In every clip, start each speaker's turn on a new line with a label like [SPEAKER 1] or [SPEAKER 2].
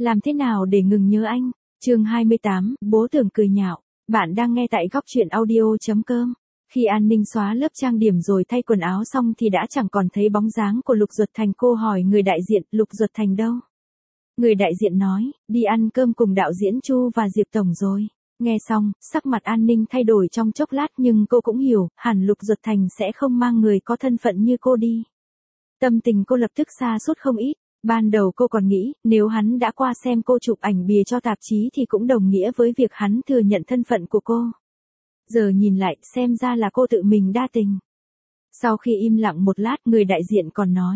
[SPEAKER 1] Làm thế nào để ngừng nhớ anh? Chương 28, bố Tưởng cười nhạo. Bạn đang nghe tại góc truyện audio.com. Khi An Ninh xóa lớp trang điểm rồi thay quần áo xong thì đã chẳng còn thấy bóng dáng của Lục Duật Thành. Cô hỏi người đại diện, Lục Duật Thành đâu? Người đại diện nói, đi ăn cơm cùng đạo diễn Chu và Diệp Tổng rồi. Nghe xong, sắc mặt An Ninh thay đổi trong chốc lát, nhưng cô cũng hiểu, hẳn Lục Duật Thành sẽ không mang người có thân phận như cô đi. Tâm tình cô lập tức sa sút không ít. Ban đầu cô còn nghĩ, nếu hắn đã qua xem cô chụp ảnh bìa cho tạp chí thì cũng đồng nghĩa với việc hắn thừa nhận thân phận của cô. Giờ nhìn lại, xem ra là cô tự mình đa tình. Sau khi im lặng một lát, người đại diện còn nói.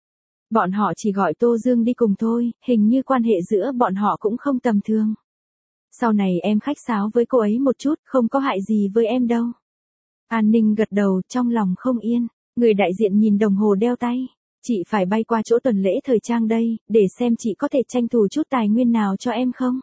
[SPEAKER 1] Bọn họ chỉ gọi Tô Dương đi cùng thôi, hình như quan hệ giữa bọn họ cũng không tầm thường. Sau này em khách sáo với cô ấy một chút, không có hại gì với em đâu. An Ninh gật đầu, trong lòng không yên. Người đại diện nhìn đồng hồ đeo tay. Chị phải bay qua chỗ tuần lễ thời trang đây, để xem chị có thể tranh thủ chút tài nguyên nào cho em không?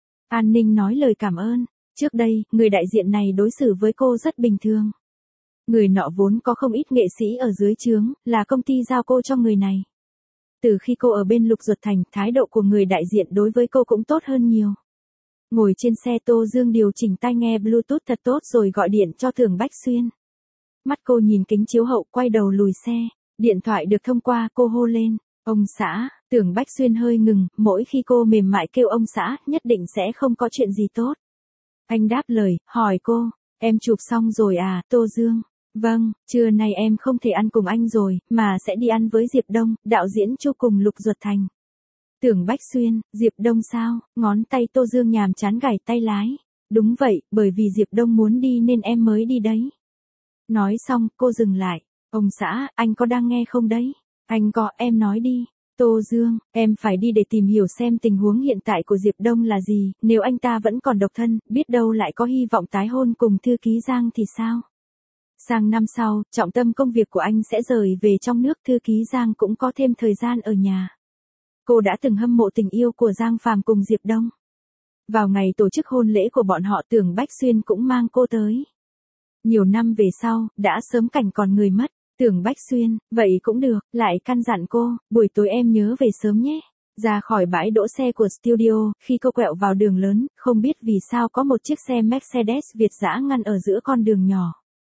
[SPEAKER 1] An Ninh nói lời cảm ơn. Trước đây, người đại diện này đối xử với cô rất bình thường. Người nọ vốn có không ít nghệ sĩ ở dưới trướng, là công ty giao cô cho người này. Từ khi cô ở bên Lục Duật Thành, thái độ của người đại diện đối với cô cũng tốt hơn nhiều. Ngồi trên xe, Tô Dương điều chỉnh tai nghe Bluetooth thật tốt rồi gọi điện cho Tưởng Bách Xuyên. Mắt cô nhìn kính chiếu hậu, quay đầu lùi xe. Điện thoại được thông qua, cô hô lên, ông xã. Tưởng Bách Xuyên hơi ngừng, mỗi khi cô mềm mại kêu ông xã, nhất định sẽ không có chuyện gì tốt. Anh đáp lời, hỏi cô, em chụp xong rồi à, Tô Dương? Vâng, trưa nay em không thể ăn cùng anh rồi, mà sẽ đi ăn với Diệp Đông, đạo diễn Chu cùng Lục Duật Thành. Tưởng Bách Xuyên, Diệp Đông sao? Ngón tay Tô Dương nhàm chán gảy tay lái. Đúng vậy, bởi vì Diệp Đông muốn đi nên em mới đi đấy. Nói xong, cô dừng lại. Ông xã, anh có đang nghe không đấy? Anh có, em nói đi. Tô Dương, em phải đi để tìm hiểu xem tình huống hiện tại của Diệp Đông là gì, nếu anh ta vẫn còn độc thân, biết đâu lại có hy vọng tái hôn cùng thư ký Giang thì sao? Sang năm sau, trọng tâm công việc của anh sẽ rời về trong nước, thư ký Giang cũng có thêm thời gian ở nhà. Cô đã từng hâm mộ tình yêu của Giang Phàm cùng Diệp Đông. Vào ngày tổ chức hôn lễ của bọn họ, Tưởng Bách Xuyên cũng mang cô tới. Nhiều năm về sau, đã sớm cảnh còn người mất. Tưởng Bách Xuyên, vậy cũng được, lại căn dặn cô, buổi tối em nhớ về sớm nhé. Ra khỏi bãi đỗ xe của studio, khi cô quẹo vào đường lớn, không biết vì sao có một chiếc xe Mercedes Việt dã ngăn ở giữa con đường nhỏ.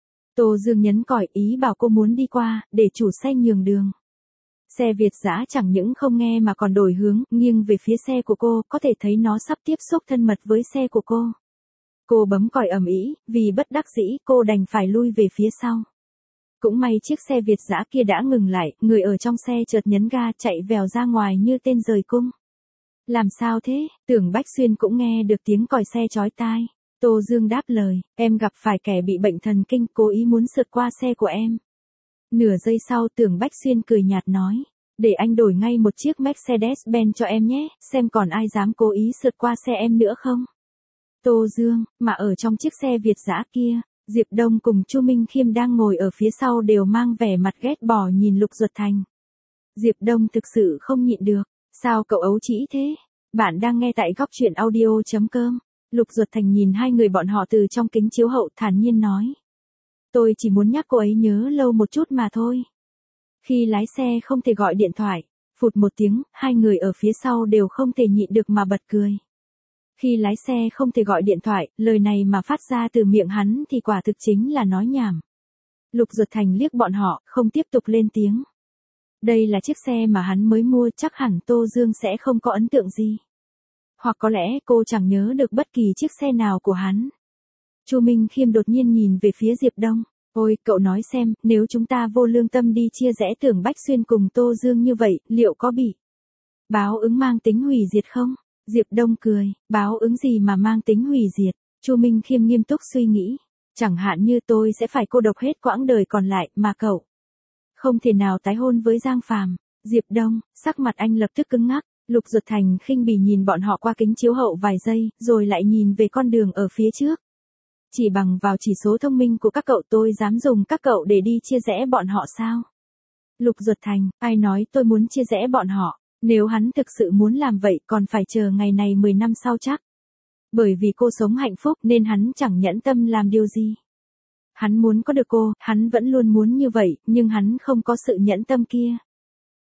[SPEAKER 1] Tô Dương nhấn còi, ý bảo cô muốn đi qua, để chủ xe nhường đường. Xe Việt dã chẳng những không nghe mà còn đổi hướng, nghiêng về phía xe của cô, có thể thấy nó sắp tiếp xúc thân mật với xe của cô. Cô bấm còi ầm ĩ, vì bất đắc dĩ, cô đành phải lui về phía sau. Cũng may chiếc xe Việt dã kia đã ngừng lại, người ở trong xe chợt nhấn ga chạy vèo ra ngoài như tên rời cung. Làm sao thế? Tưởng Bách Xuyên cũng nghe được tiếng còi xe chói tai. Tô Dương đáp lời, em gặp phải kẻ bị bệnh thần kinh, cố ý muốn sượt qua xe của em. Nửa giây sau, Tưởng Bách Xuyên cười nhạt nói, để anh đổi ngay một chiếc Mercedes-Benz cho em nhé, xem còn ai dám cố ý sượt qua xe em nữa không? Tô Dương, mà ở trong chiếc xe Việt dã kia, Diệp Đông cùng Chu Minh Khiêm đang ngồi ở phía sau đều mang vẻ mặt ghét bỏ nhìn Lục Duật Thành. Diệp Đông thực sự không nhịn được, sao cậu ấu trĩ thế? Bạn đang nghe tại góc truyện audio.com. Lục Duật Thành nhìn hai người bọn họ từ trong kính chiếu hậu, thản nhiên nói. Tôi chỉ muốn nhắc cô ấy nhớ lâu một chút mà thôi. Khi lái xe không thể gọi điện thoại, phụt một tiếng, hai người ở phía sau đều không thể nhịn được mà bật cười. Khi lái xe không thể gọi điện thoại, lời này mà phát ra từ miệng hắn thì quả thực chính là nói nhảm. Lục Duật Thành liếc bọn họ, không tiếp tục lên tiếng. Đây là chiếc xe mà hắn mới mua, chắc hẳn Tô Dương sẽ không có ấn tượng gì. Hoặc có lẽ cô chẳng nhớ được bất kỳ chiếc xe nào của hắn. Chu Minh Khiêm đột nhiên nhìn về phía Diệp Đông. Ôi, cậu nói xem, nếu chúng ta vô lương tâm đi chia rẽ Tưởng Bách Xuyên cùng Tô Dương như vậy, liệu có bị báo ứng mang tính hủy diệt không? Diệp Đông cười, báo ứng gì mà mang tính hủy diệt? Chu Minh Khiêm nghiêm túc suy nghĩ. Chẳng hạn như tôi sẽ phải cô độc hết quãng đời còn lại, mà cậu không thể nào tái hôn với Giang Phàm. Diệp Đông, sắc mặt anh lập tức cứng ngắc. Lục Duật Thành khinh bỉ nhìn bọn họ qua kính chiếu hậu vài giây, rồi lại nhìn về con đường ở phía trước. Chỉ bằng vào chỉ số thông minh của các cậu tôi dám dùng các cậu để đi chia rẽ bọn họ sao? Lục Duật Thành, ai nói tôi muốn chia rẽ bọn họ? Nếu hắn thực sự muốn làm vậy còn phải chờ ngày này 10 năm sau chắc. Bởi vì cô sống hạnh phúc nên hắn chẳng nhẫn tâm làm điều gì. Hắn muốn có được cô, hắn vẫn luôn muốn như vậy, nhưng hắn không có sự nhẫn tâm kia.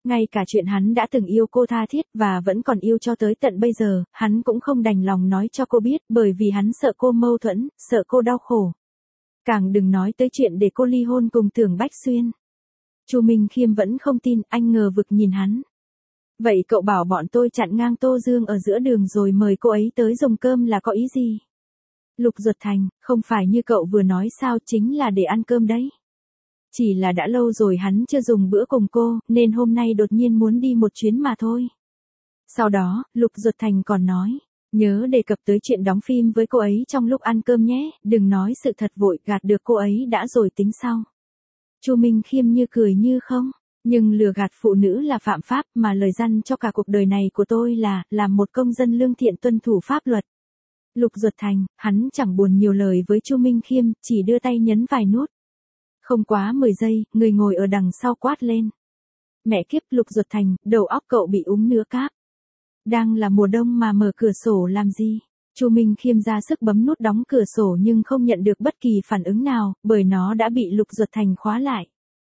[SPEAKER 1] Ngay cả chuyện hắn đã từng yêu cô tha thiết và vẫn còn yêu cho tới tận bây giờ, hắn cũng không đành lòng nói cho cô biết bởi vì hắn sợ cô mâu thuẫn, sợ cô đau khổ. Càng đừng nói tới chuyện để cô ly hôn cùng Tưởng Bách Xuyên. Chu Minh Khiêm vẫn không tin, anh ngờ vực nhìn hắn. Vậy cậu bảo bọn tôi chặn ngang Tô Dương ở giữa đường rồi mời cô ấy tới dùng cơm là có ý gì? Lục Duật Thành, không phải như cậu vừa nói sao, chính là để ăn cơm đấy. Chỉ là đã lâu rồi hắn chưa dùng bữa cùng cô, nên hôm nay đột nhiên muốn đi một chuyến mà thôi. Sau đó, Lục Duật Thành còn nói, nhớ đề cập tới chuyện đóng phim với cô ấy trong lúc ăn cơm nhé, đừng nói sự thật vội gạt được cô ấy đã rồi tính sau. Chu Minh Khiêm như cười như không, nhưng lừa gạt phụ nữ là phạm pháp mà lời răn cho cả cuộc đời này của tôi là làm một công dân lương thiện tuân thủ pháp luật. Lục Duật Thành, hắn chẳng buồn nhiều lời với Chu Minh Khiêm, chỉ đưa tay nhấn vài nút. Không quá 10 giây, người ngồi ở đằng sau quát lên. Mẹ kiếp, Lục Duật Thành, đầu óc cậu bị úng nữa cáp. Đang là mùa đông mà mở cửa sổ làm gì? Chu Minh Khiêm ra sức bấm nút đóng cửa sổ nhưng không nhận được bất kỳ phản ứng nào, bởi nó đã bị Lục Duật Thành khóa lại.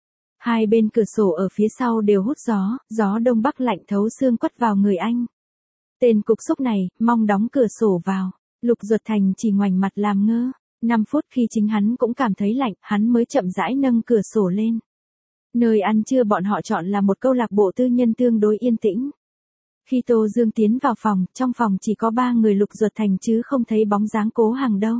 [SPEAKER 1] Hai bên cửa sổ ở phía sau đều hút gió, gió đông bắc lạnh thấu xương quất vào người anh. Tên cục xúc này, mong đóng cửa sổ vào. Lục Duật Thành chỉ ngoảnh mặt làm ngơ. 5 phút khi chính hắn cũng cảm thấy lạnh, hắn mới chậm rãi nâng cửa sổ lên. Nơi ăn trưa bọn họ chọn là một câu lạc bộ tư nhân tương đối yên tĩnh. Khi Tô Dương tiến vào phòng, trong phòng chỉ có 3 người Lục Duật Thành chứ không thấy bóng dáng Cố Hằng đâu.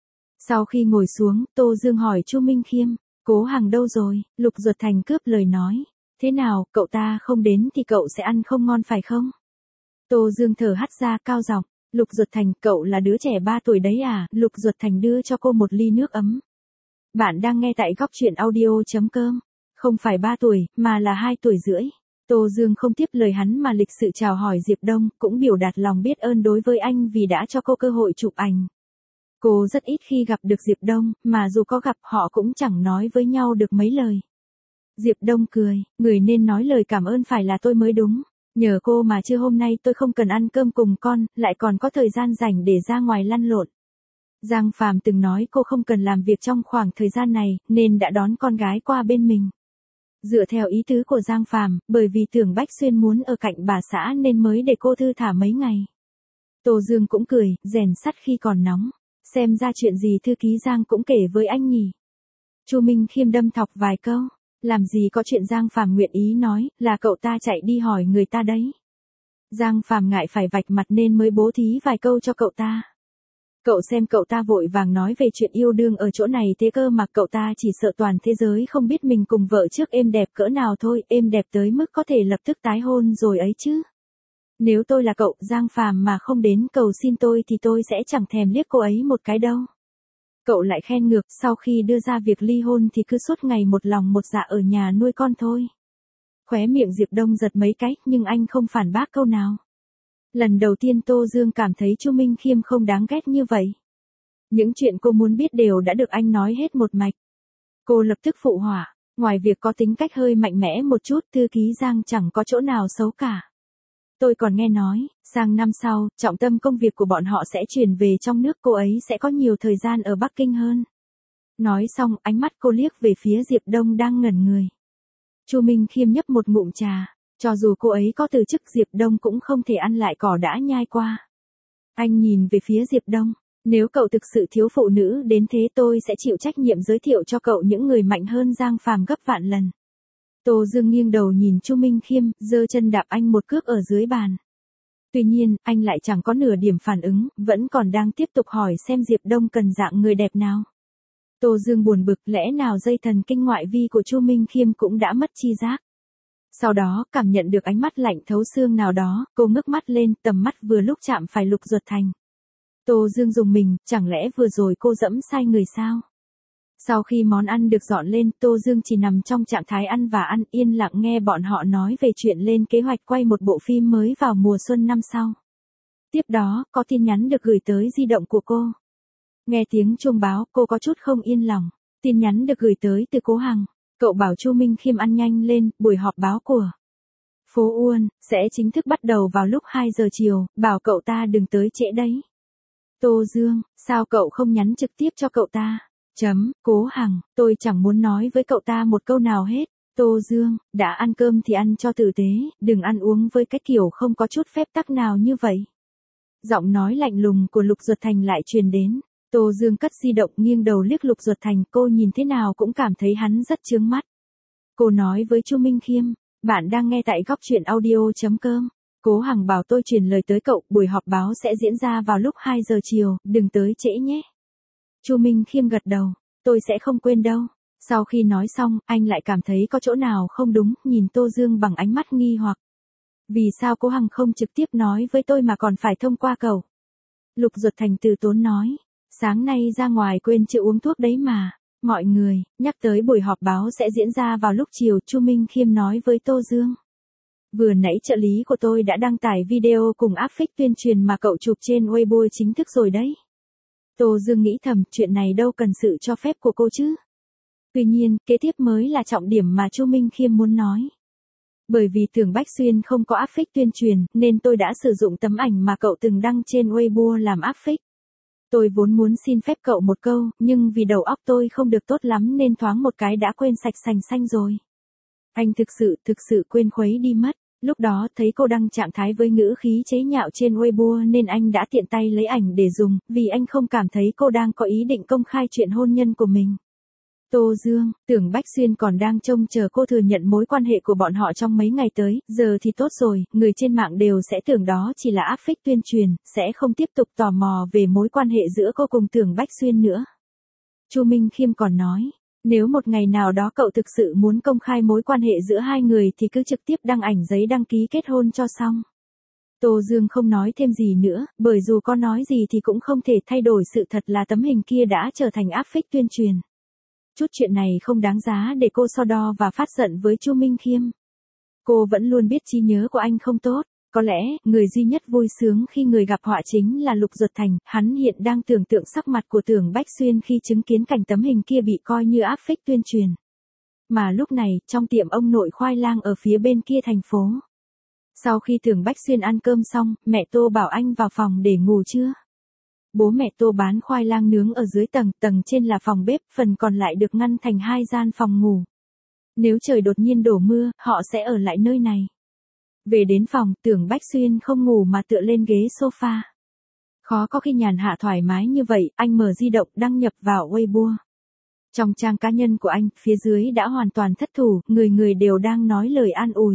[SPEAKER 1] Sau khi ngồi xuống, Tô Dương hỏi Chu Minh Khiêm, Cố Hằng đâu rồi? Lục Duật Thành cướp lời nói, thế nào, cậu ta không đến thì cậu sẽ ăn không ngon phải không? Tô Dương thở hắt ra cao giọng, Lục Duật Thành, cậu là đứa trẻ 3 tuổi đấy à? Lục Duật Thành đưa cho cô một ly nước ấm. Bạn đang nghe tại goctruyện.audio.com. Không phải 3 tuổi, mà là 2 tuổi rưỡi. Tô Dương không tiếp lời hắn mà lịch sự chào hỏi Diệp Đông, cũng biểu đạt lòng biết ơn đối với anh vì đã cho cô cơ hội chụp ảnh. Cô rất ít khi gặp được Diệp Đông, mà dù có gặp họ cũng chẳng nói với nhau được mấy lời. Diệp Đông cười, người nên nói lời cảm ơn phải là tôi mới đúng. Nhờ cô mà trưa hôm nay tôi không cần ăn cơm cùng con, lại còn có thời gian rảnh để ra ngoài lăn lộn. Giang Phàm từng nói cô không cần làm việc trong khoảng thời gian này, nên đã đón con gái qua bên mình. Dựa theo ý tứ của Giang Phàm, bởi vì Tưởng Bách Xuyên muốn ở cạnh bà xã nên mới để cô thư thả mấy ngày. Tô Dương cũng cười, rèn sắt khi còn nóng. Xem ra chuyện gì thư ký Giang cũng kể với anh nhỉ. Chu Minh Khiêm đâm thọc vài câu. Làm gì có chuyện Giang Phàm nguyện ý nói, là cậu ta chạy đi hỏi người ta đấy. Giang Phàm ngại phải vạch mặt nên mới bố thí vài câu cho cậu ta. Cậu xem cậu ta vội vàng nói về chuyện yêu đương ở chỗ này thế cơ mà cậu ta chỉ sợ toàn thế giới không biết mình cùng vợ trước êm đẹp cỡ nào thôi, êm đẹp tới mức có thể lập tức tái hôn rồi ấy chứ. Nếu tôi là cậu, Giang Phàm mà không đến cầu xin tôi thì tôi sẽ chẳng thèm liếc cô ấy một cái đâu. Cậu lại khen ngược, sau khi đưa ra việc ly hôn thì cứ suốt ngày một lòng một dạ ở nhà nuôi con thôi. Khóe miệng Diệp Đông giật mấy cái, nhưng anh không phản bác câu nào. Lần đầu tiên Tô Dương cảm thấy Chu Minh Khiêm không đáng ghét như vậy. Những chuyện cô muốn biết đều đã được anh nói hết một mạch. Cô lập tức phụ họa, ngoài việc có tính cách hơi mạnh mẽ một chút, thư ký Giang chẳng có chỗ nào xấu cả. Tôi còn nghe nói, sang năm sau, trọng tâm công việc của bọn họ sẽ chuyển về trong nước, cô ấy sẽ có nhiều thời gian ở Bắc Kinh hơn. Nói xong, ánh mắt cô liếc về phía Diệp Đông đang ngẩn người. Chu Minh Khiêm nhấp một ngụm trà, cho dù cô ấy có từ chức Diệp Đông cũng không thể ăn lại cỏ đã nhai qua. Anh nhìn về phía Diệp Đông, nếu cậu thực sự thiếu phụ nữ đến thế tôi sẽ chịu trách nhiệm giới thiệu cho cậu những người mạnh hơn Giang Phàm gấp vạn lần. Tô Dương nghiêng đầu nhìn Chu Minh Khiêm, giơ chân đạp anh một cước ở dưới bàn. Tuy nhiên, anh lại chẳng có nửa điểm phản ứng, vẫn còn đang tiếp tục hỏi xem Diệp Đông cần dạng người đẹp nào. Tô Dương buồn bực, lẽ nào dây thần kinh ngoại vi của Chu Minh Khiêm cũng đã mất chi giác. Sau đó, cảm nhận được ánh mắt lạnh thấu xương nào đó, cô ngước mắt lên, tầm mắt vừa lúc chạm phải Lục Duật Thành. Tô Dương rùng mình, chẳng lẽ vừa rồi cô dẫm sai người sao? Sau khi món ăn được dọn lên, Tô Dương chỉ nằm trong trạng thái ăn và ăn, yên lặng nghe bọn họ nói về chuyện lên kế hoạch quay một bộ phim mới vào mùa xuân năm sau. Tiếp đó, có tin nhắn được gửi tới di động của cô. Nghe tiếng chuông báo, cô có chút không yên lòng. Tin nhắn được gửi tới từ Cố Hằng. Cậu bảo Chu Minh Khiêm ăn nhanh lên, buổi họp báo của phố Uôn sẽ chính thức bắt đầu vào lúc 2 giờ chiều, bảo cậu ta đừng tới trễ đấy. Tô Dương, sao cậu không nhắn trực tiếp cho cậu ta? Cố Hằng, tôi chẳng muốn nói với cậu ta một câu nào hết. Tô Dương, đã ăn cơm thì ăn cho tử tế, đừng ăn uống với cái kiểu không có chút phép tắc nào như vậy. Giọng nói lạnh lùng của Lục Duật Thành lại truyền đến. Tô Dương cất di động nghiêng đầu liếc Lục Duật Thành, cô nhìn thế nào cũng cảm thấy hắn rất chướng mắt. Cô nói với Chu Minh Khiêm, bạn đang nghe tại góc truyện audio.com. Cố Hằng bảo tôi truyền lời tới cậu, buổi họp báo sẽ diễn ra vào lúc 2 giờ chiều, đừng tới trễ nhé. Chu Minh Khiêm gật đầu, tôi sẽ không quên đâu. Sau khi nói xong, anh lại cảm thấy có chỗ nào không đúng, nhìn Tô Dương bằng ánh mắt nghi hoặc. Vì sao Cố Hằng không trực tiếp nói với tôi mà còn phải thông qua cậu? Lục Duật Thành từ tốn nói, sáng nay ra ngoài quên chưa uống thuốc đấy mà. Mọi người, nhắc tới buổi họp báo sẽ diễn ra vào lúc chiều, Chu Minh Khiêm nói với Tô Dương. Vừa nãy trợ lý của tôi đã đăng tải video cùng áp phích tuyên truyền mà cậu chụp trên Weibo chính thức rồi đấy. Tô Dương nghĩ thầm, chuyện này đâu cần sự cho phép của cô chứ. Tuy nhiên, kế tiếp mới là trọng điểm mà Chu Minh Khiêm muốn nói. Bởi vì Tưởng Bách Xuyên không có áp phích tuyên truyền, nên tôi đã sử dụng tấm ảnh mà cậu từng đăng trên Weibo làm áp phích. Tôi vốn muốn xin phép cậu một câu, nhưng vì đầu óc tôi không được tốt lắm nên thoáng một cái đã quên sạch sành xanh rồi. Anh thực sự quên khuấy đi mất. Lúc đó thấy cô đăng trạng thái với ngữ khí chế nhạo trên Weibo nên anh đã tiện tay lấy ảnh để dùng, vì anh không cảm thấy cô đang có ý định công khai chuyện hôn nhân của mình. Tô Dương, Tưởng Bách Xuyên còn đang trông chờ cô thừa nhận mối quan hệ của bọn họ trong mấy ngày tới, giờ thì tốt rồi, người trên mạng đều sẽ tưởng đó chỉ là áp phích tuyên truyền, sẽ không tiếp tục tò mò về mối quan hệ giữa cô cùng Tưởng Bách Xuyên nữa. Chu Minh Khiêm còn nói, nếu một ngày nào đó cậu thực sự muốn công khai mối quan hệ giữa hai người thì cứ trực tiếp đăng ảnh giấy đăng ký kết hôn cho xong. Tô Dương không nói thêm gì nữa, bởi dù có nói gì thì cũng không thể thay đổi sự thật là tấm hình kia đã trở thành áp phích tuyên truyền. Chút chuyện này không đáng giá để cô so đo và phát giận với Chu Minh Khiêm. Cô vẫn luôn biết trí nhớ của anh không tốt. Có lẽ, người duy nhất vui sướng khi người gặp họa chính là Lục Duật Thành, hắn hiện đang tưởng tượng sắc mặt của Tưởng Bách Xuyên khi chứng kiến cảnh tấm hình kia bị coi như áp phích tuyên truyền. Mà lúc này, trong tiệm ông nội khoai lang ở phía bên kia thành phố. Sau khi Tưởng Bách Xuyên ăn cơm xong, mẹ Tô bảo anh vào phòng để ngủ chưa? Bố mẹ Tô bán khoai lang nướng ở dưới tầng trên là phòng bếp, phần còn lại được ngăn thành 2 gian phòng ngủ. Nếu trời đột nhiên đổ mưa, họ sẽ ở lại nơi này. Về đến phòng, Tưởng Bách Xuyên không ngủ mà tựa lên ghế sofa. Khó có khi nhàn hạ thoải mái như vậy, anh mở di động đăng nhập vào Weibo. Trong trang cá nhân của anh, phía dưới đã hoàn toàn thất thủ, người đều đang nói lời an ủi.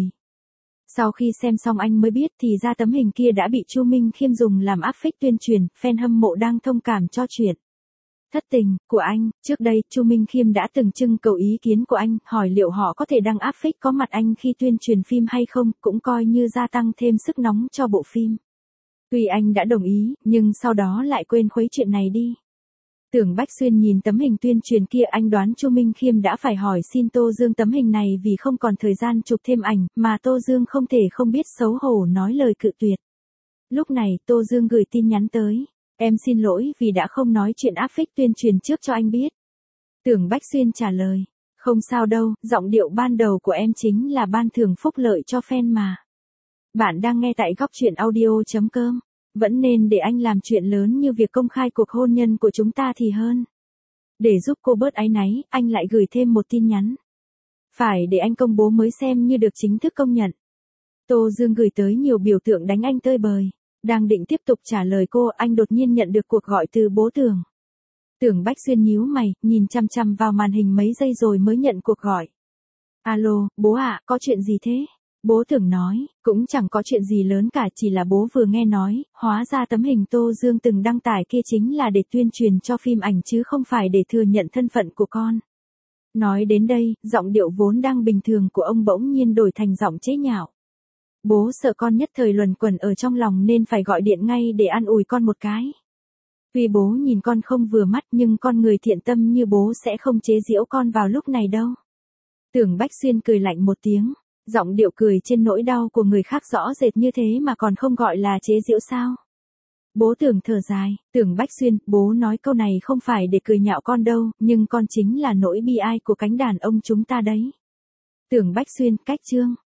[SPEAKER 1] Sau khi xem xong anh mới biết thì ra tấm hình kia đã bị Chu Minh Khiêm dùng làm áp phích tuyên truyền, fan hâm mộ đang thông cảm cho chuyện thất tình của anh. Trước đây, Chu Minh Khiêm đã từng trưng cầu ý kiến của anh, hỏi liệu họ có thể đăng áp phích có mặt anh khi tuyên truyền phim hay không, cũng coi như gia tăng thêm sức nóng cho bộ phim. Tuy anh đã đồng ý, nhưng sau đó lại quên khuấy chuyện này đi. Tưởng Bách Xuyên nhìn tấm hình tuyên truyền kia, anh đoán Chu Minh Khiêm đã phải hỏi xin Tô Dương tấm hình này vì không còn thời gian chụp thêm ảnh, mà Tô Dương không thể không biết xấu hổ nói lời cự tuyệt. Lúc này, Tô Dương gửi tin nhắn tới. Em xin lỗi vì đã không nói chuyện áp phích tuyên truyền trước cho anh biết. Tưởng Bách Xuyên trả lời. Không sao đâu, giọng điệu ban đầu của em chính là ban thưởng phúc lợi cho fan mà. Bạn đang nghe tại góc truyện audio.com. Vẫn nên để anh làm chuyện lớn như việc công khai cuộc hôn nhân của chúng ta thì hơn. Để giúp cô bớt áy náy, anh lại gửi thêm một tin nhắn. Phải để anh công bố mới xem như được chính thức công nhận. Tô Dương gửi tới nhiều biểu tượng đánh anh tơi bời. Đang định tiếp tục trả lời cô, anh đột nhiên nhận được cuộc gọi từ bố Tưởng. Tưởng Bách Xuyên nhíu mày, nhìn chăm chăm vào màn hình mấy giây rồi mới nhận cuộc gọi. Alo, bố ạ, có chuyện gì thế? Bố Tưởng nói, cũng chẳng có chuyện gì lớn cả, chỉ là bố vừa nghe nói, hóa ra tấm hình Tô Dương từng đăng tải kia chính là để tuyên truyền cho phim ảnh chứ không phải để thừa nhận thân phận của con. Nói đến đây, giọng điệu vốn đang bình thường của ông bỗng nhiên đổi thành giọng chế nhạo. Bố sợ con nhất thời luẩn quẩn ở trong lòng nên phải gọi điện ngay để an ủi con một cái. Tuy bố nhìn con không vừa mắt nhưng con người thiện tâm như bố sẽ không chế giễu con vào lúc này đâu. Tưởng Bách Xuyên cười lạnh một tiếng, giọng điệu cười trên nỗi đau của người khác rõ rệt như thế mà còn không gọi là chế giễu sao? Bố Tưởng thở dài, Tưởng Bách Xuyên, bố nói câu này không phải để cười nhạo con đâu, nhưng con chính là nỗi bi ai của cánh đàn ông chúng ta đấy. Tưởng Bách Xuyên, cách chương.